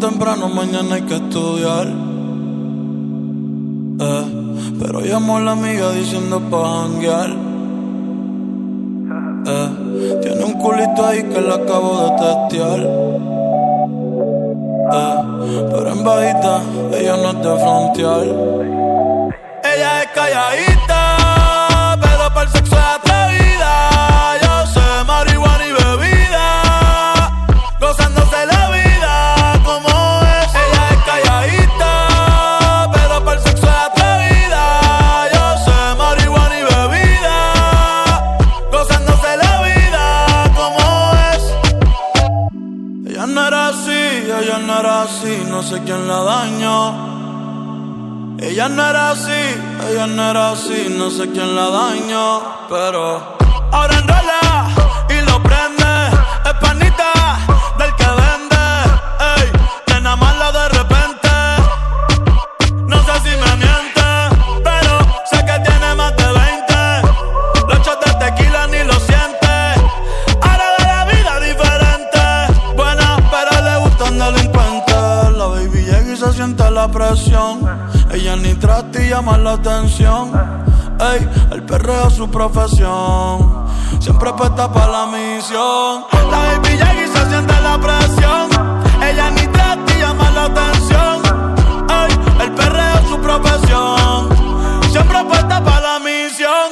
temprano, mañana hay que estudiar. Pero llamó a la amiga diciendo pa' janguear. Tiene un culito ahí que la acabo de testear. Pero en bajita, ella no es de frontear. Ella es calladita, pero para el sexo es atrevida. Yo sé marihuana y bebida, gozándose la vida como es. Ella es calladita, pero para el sexo es atrevida. Yo sé marihuana y bebida, gozándose la vida como es. Ella no era así, no sé quién la dañó. Ella no era así, no sé quién la dañó. Pero ahora enrola y lo prende. Es panita del que vende. Ey, nena mala de repente. No sé si me miente, pero sé que tiene más de 20. Los shots de tequila ni lo siente. Ahora de la vida diferente. Buena, pero le gusta un delincuente. La baby llega y se siente la presión. Ella ni trata y llama la atención. Ey, el perreo es su profesión. Siempre puesta para la misión. La baby llega y se siente la presión. Ella ni trata y llama la atención. Ey, el perreo es su profesión. Siempre puesta para la misión.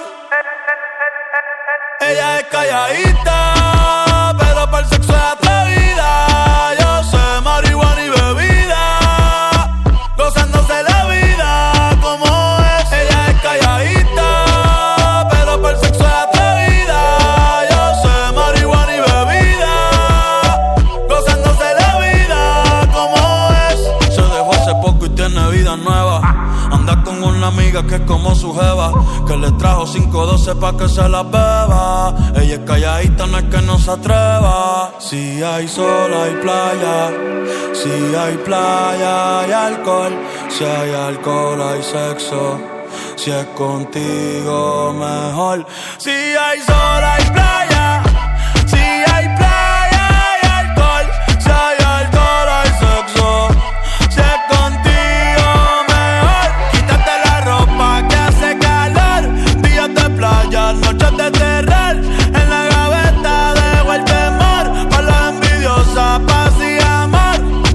Ella es calladita, pero para el sexo es atrevida. Yo sé marihuana y bebida, gozándose la vida como es. Ella es calladita, pero para el sexo es atrevida. Yo sé marihuana y bebida, gozándose la vida como es. Se dejó hace poco y tiene vida nueva. Anda con una amiga que es como su jeva, que le trajo 512 pa' que se la beba. Ella es calladita, no es que no se atreva. Si hay sol, hay playa. Si hay playa, hay alcohol. Si hay alcohol, hay sexo. Si es contigo, mejor. Si hay sol, hay playa. Si hay playa, hay alcohol. Si hay alcohol, hay sexo. Si es contigo, mejor. Quítate la ropa que hace calor. Días de playa, noches de terror. En la gaveta dejo el temor. Pa' la envidiosa, paz y amor.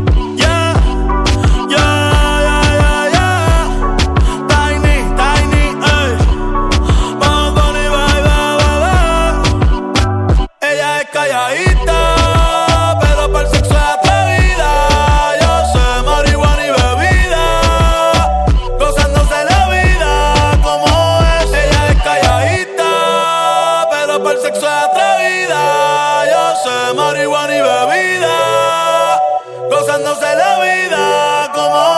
Calladita, pero para el sexo es atrevida. Yo sé marihuana y bebida, gozándose la vida como es. Ella es calladita, pero para el sexo es atrevida. Yo sé marihuana y bebida, gozándose la vida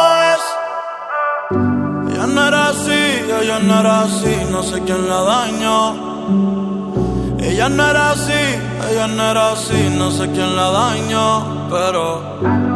como es. Ella no era así, no sé quién la dañó. Ella no era así, no sé quién la dañó, pero